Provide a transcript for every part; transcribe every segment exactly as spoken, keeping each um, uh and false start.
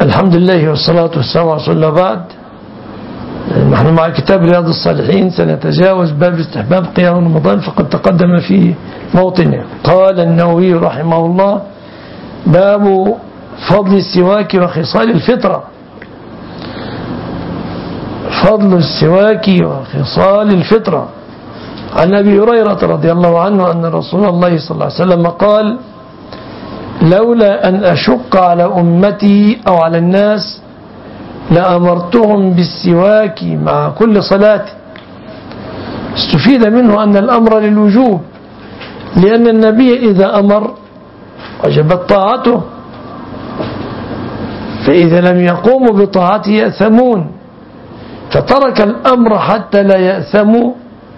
الحمد لله والصلاة والسلام على رسول الله. بعد، نحن مع كتاب رياض الصالحين سنتجاوز باب استحباب قيام رمضان، فقد تقدم في موطنه. قال النووي رحمه الله: باب فضل السواك وخصال الفطرة. فضل السواك وخصال الفطرة. عن أبي هريرة رضي الله عنه أن رسول الله صلى الله عليه وسلم قال: لولا أن أشق على أمتي أو على الناس لأمرتهم بالسواك مع كل صلاة. استفيد منه أن الأمر للوجوب، لأن النبي إذا أمر وجبت طاعته، فإذا لم يقوموا بطاعته يأثمون، فترك الأمر حتى لا يأثموا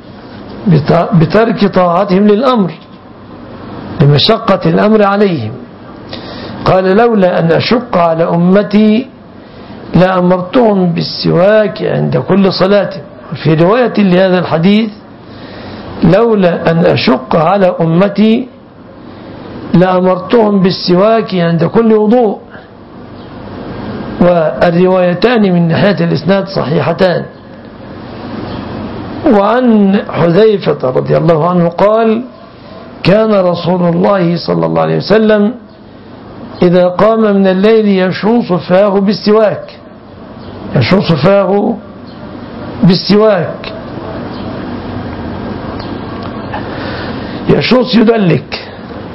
بترك طاعتهم للأمر لمشقة الأمر عليهم. قال: لولا أن أشق على أمتي لأمرتهم بالسواك عند كل صلاة. في رواية لهذا الحديث: لولا أن أشق على أمتي لأمرتهم بالسواك عند كل وضوء. والروايتان من ناحية الإسناد صحيحتان. وعن حذيفة رضي الله عنه قال: كان رسول الله صلى الله عليه وسلم إذا قام من الليل يشوص فاه بالسواك يشوص فاه بالسواك يشوص يدلك.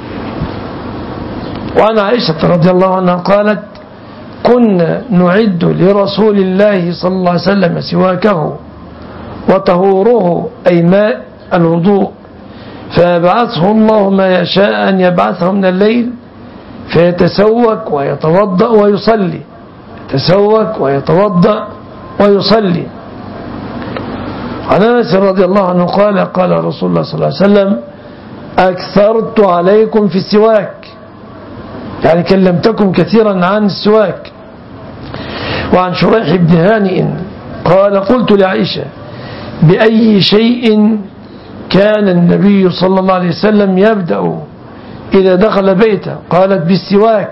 وعن عائشة رضي الله عنها قالت: كنا نعد لرسول الله صلى الله عليه وسلم سواكه وطهوره أي ماء الوضوء، فيبعثه الله ما يشاء أن يبعثه من الليل فيتسوك ويتوضأ ويصلي يتسوك ويتوضأ ويصلي. عن أنس رضي الله عنه قال: قال رسول الله صلى الله عليه وسلم: أكثرت عليكم في السواك، يعني كلمتكم كثيرا عن السواك. وعن شريح بن هانئ قال: قلت لعائشة: بأي شيء كان النبي صلى الله عليه وسلم يبدأ إذا دخل بيته؟ قالت: بالسواك.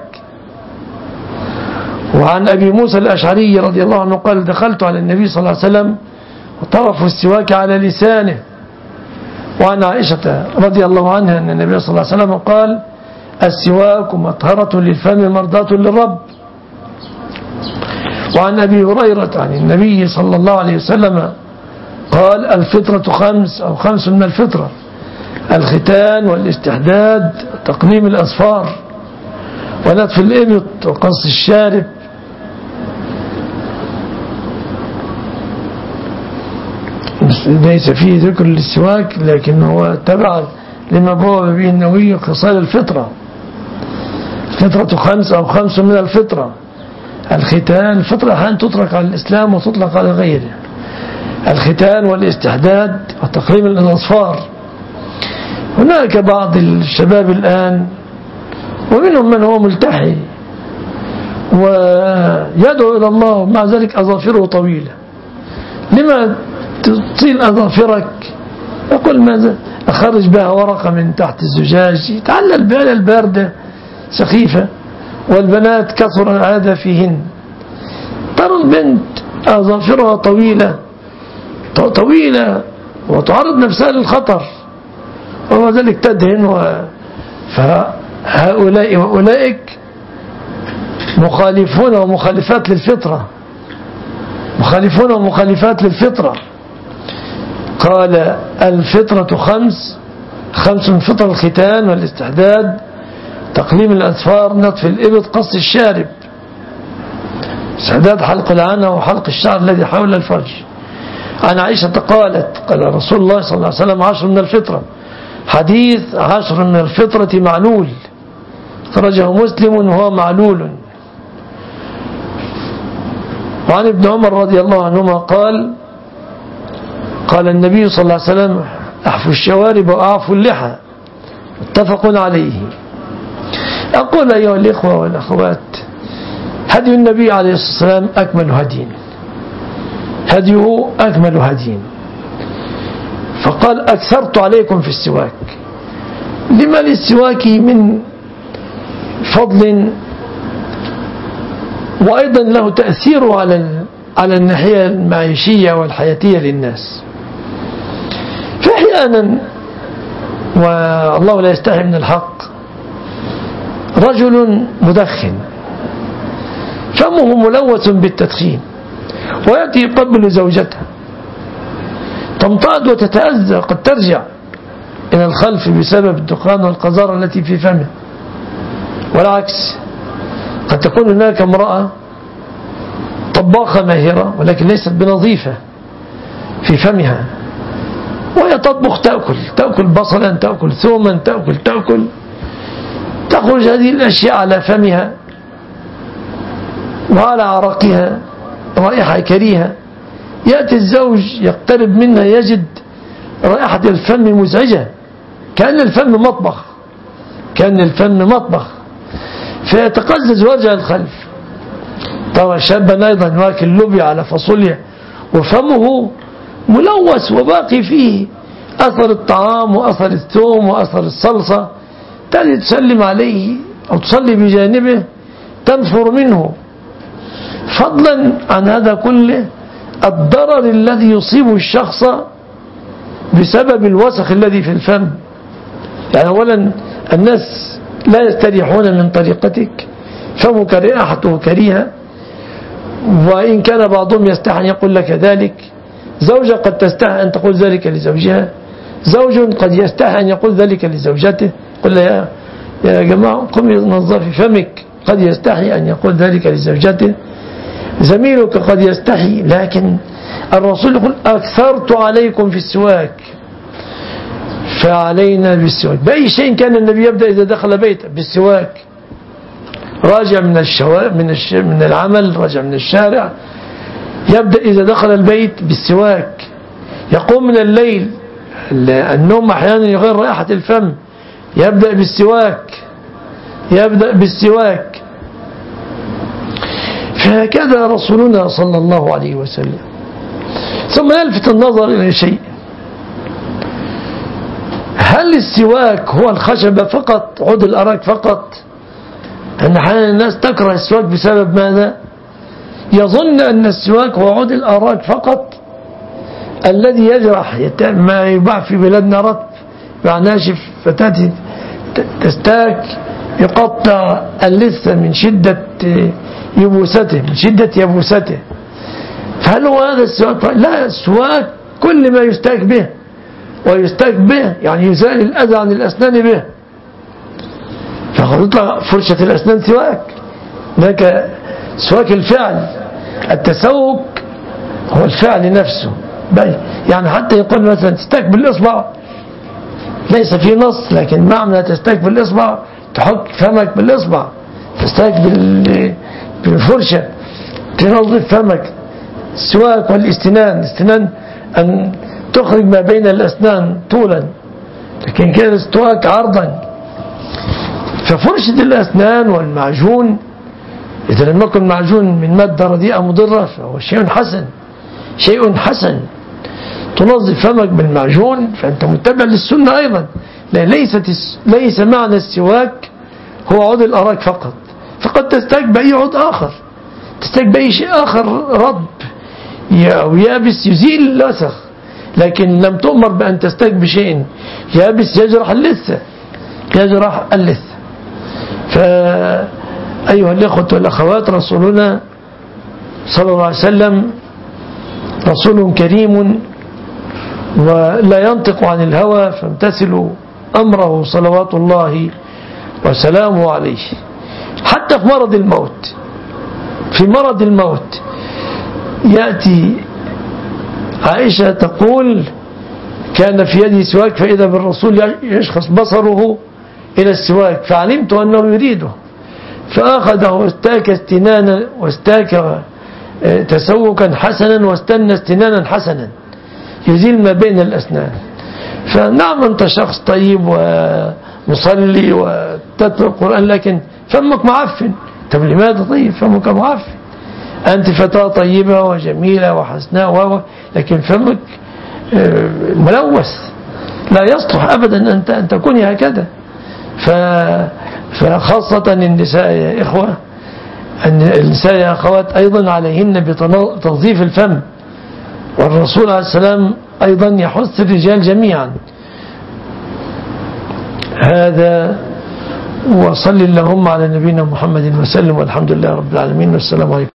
وعن أبي موسى الأشعري رضي الله عنه قال: دخلت على النبي صلى الله عليه وسلم وطرف السواك على لسانه. وعن عائشة رضي الله عنها أن النبي صلى الله عليه وسلم قال: السواك مطهرة للفم مرضاة للرب. وعن أبي هريرة عن النبي صلى الله عليه وسلم قال: الفطرة خمس أو خمس من الفطرة: الختان والاستحداد وتقليم الأظفار ونتف الإبط وقص الشارب. ليس فيه ذكر للسواك، لكن هو تبع لما بواب به النووي خصال الفطرة. الفطرة خمس أو خمس من الفطرة: الختان، الفطرة أحيانا تطلق على الإسلام وتطلق على غيره. الختان والاستحداد وتقليم الأظفار. هناك بعض الشباب الآن ومنهم من هو ملتحي ويدعو إلى الله مع ذلك أظافره طويلة. لما تطيل أظافرك؟ يقول: ماذا أخرج بها ورقة من تحت الزجاج يتعلل بها الباردة سخيفة، والبنات كثر هذا فيهن. ترى البنت أظافرها طويلة طويلة وتعرض نفسها للخطر، ومع ذلك تدهن و... فهؤلاء وأولئك مخالفون ومخالفات للفطرة مخالفون ومخالفات للفطرة. قال: الفطرة خمس خمس من فطر: الختان والاستحداد، تقليم الأظفار، نتف الإبط، قص الشارب. استحداد حلق العنة وحلق الشعر الذي حول الفرج. عن عائشة قالت: قال رسول الله صلى الله عليه وسلم: عشر من الفطرة. حديث عشر من الفطرة معلول، خرجه مسلم وهو معلول. وعن ابن عمر رضي الله عنهما قال: قال النبي صلى الله عليه وسلم: احفوا الشوارب واعفوا اللحى، متفق عليه. أقول أيها الإخوة والأخوات: هدي النبي عليه الصلاة والسلام أكمل هدي هديه أكمل هدي، فقال: أكثرت عليكم في السواك. لما للسواك من فضل وأيضا له تأثير على على الناحية المعيشية والحياتية للناس. فأحيانا والله لا يستحي من الحق رجل مدخن فمه ملوث بالتدخين ويأتي يقبل زوجته تمتعض وتتأذى، قد ترجع إلى الخلف بسبب الدخان والقذارة التي في فمه. والعكس، قد تكون هناك امرأة طباخة ماهرة ولكن ليست بنظيفة في فمها، وهي تطبخ تأكل تأكل بصلا، تأكل ثوما، تأكل تأكل تخرج هذه الأشياء على فمها وعلى عرقها رائحة كريهة. يأتي الزوج يقترب منها يجد رائحة الفم مزعجة، كأن الفم مطبخ كأن الفم مطبخ فيتقزز ويرجع الخلف. ترى شابا أيضا واكل لوبيا على فاصوليا وفمه ملوث وباقي فيه أثر الطعام وأثر الثوم وأثر الصلصة، تأتي تسلم عليه أو تصلي بجانبه تنفر منه. فضلا عن هذا كله الضرر الذي يصيب الشخص بسبب الوسخ الذي في الفم. يعني أولا الناس لا يستريحون من طريقتك، فمك رائحته كريهة، وإن كان بعضهم يستحي أن يقول لك ذلك. زوجة قد تستحي أن تقول ذلك لزوجها، زوج قد يستحي أن يقول ذلك لزوجته، قل يا يا جماعة قم نظفي فمك، قد يستحي أن يقول ذلك لزوجته. زميلك قد يستحي، لكن الرسول يقول أكثرت عليكم في السواك فعلينا بالسواك. بأي شيء كان النبي يبدأ إذا دخل بيته بالسواك، راجع من الشوا من الش... من العمل، راجع من الشارع، يبدأ إذا دخل البيت بالسواك. يقوم من الليل، النوم أحيانا يغير رائحة الفم، يبدأ بالسواك يبدأ بالسواك فهكذا رسولنا صلى الله عليه وسلم. ثم يلفت النظر إلى شيء، هل السواك هو الخشبة فقط، عود الأراك فقط؟ أن أحيانا الناس تكره السواك بسبب ماذا؟ يظن أن السواك هو عود الأراك فقط الذي يجرح ما يباع في بلادنا رطب يباع ناشف، فتاتي تستاك يقطع اللثة من شدة يبوسته من شدة يبوسته. فهل هو هذا السواك؟ لا، السواك كل ما يستاك به، ويستاك به يعني يزال الأذى عن الأسنان به. فيطلع فرشة الأسنان سواك، هناك سواك الفعل. التسوك هو الفعل نفسه، يعني حتى يقول مثلا تستاك بالإصبع، ليس في نص، لكن معنى تستاك بالإصبع تحك فمك بالإصبع، تستاك بالفرشة تنظف فمك. السواك والاستنان، الاستنان أن تخرج ما بين الأسنان طولا، لكن كان السواك عرضا. ففرشة الأسنان والمعجون إذا لم يكن معجون من مادة رديئة مضرة فهو شيء حسن شيء حسن تنظف فمك بالمعجون، فأنت متبع للسنة أيضا. ليست ليس معنى السواك هو عود الأراك فقط، فقد تستاك بأي عود آخر، تستاك بأي شيء آخر رطب أو يابس يزيل الوسخ، لكن لم تؤمر بأن تستاك بشيء يابس يجرح اللثة يجرح اللثة. فأيها الأخوة والأخوات، رسولنا صلى الله عليه وسلم رسول كريم ولا ينطق عن الهوى، فامتثلوا أمره صلوات الله وسلامه عليه. حتى في مرض الموت في مرض الموت يأتي عائشة تقول كان في يدي سواك فإذا بالرسول يشخص بصره إلى السواك فعلمت أنه يريده، فأخذه واستاك استنانا واستاك تسوكا حسنا واستنى استنانا حسنا يزيل ما بين الأسنان. فنعم أنت شخص طيب ومصلي وتتلو القرآن لكن فمك معفن. طب لماذا طيب فمك معفن؟ أنت فتاة طيبة وجميلة وحسناء لكن فمك ملوث، لا يصلح أبدا أن أن تكوني هكذا. فخاصة النساء يا إخوة أن النساء يا أخوات أيضا عليهن بتنظيف الفم، والرسول عليه السلام أيضا يحث الرجال جميعا. هذا، وصل اللهم على نبينا محمد وسلم، والحمد لله رب العالمين، والسلام عليكم.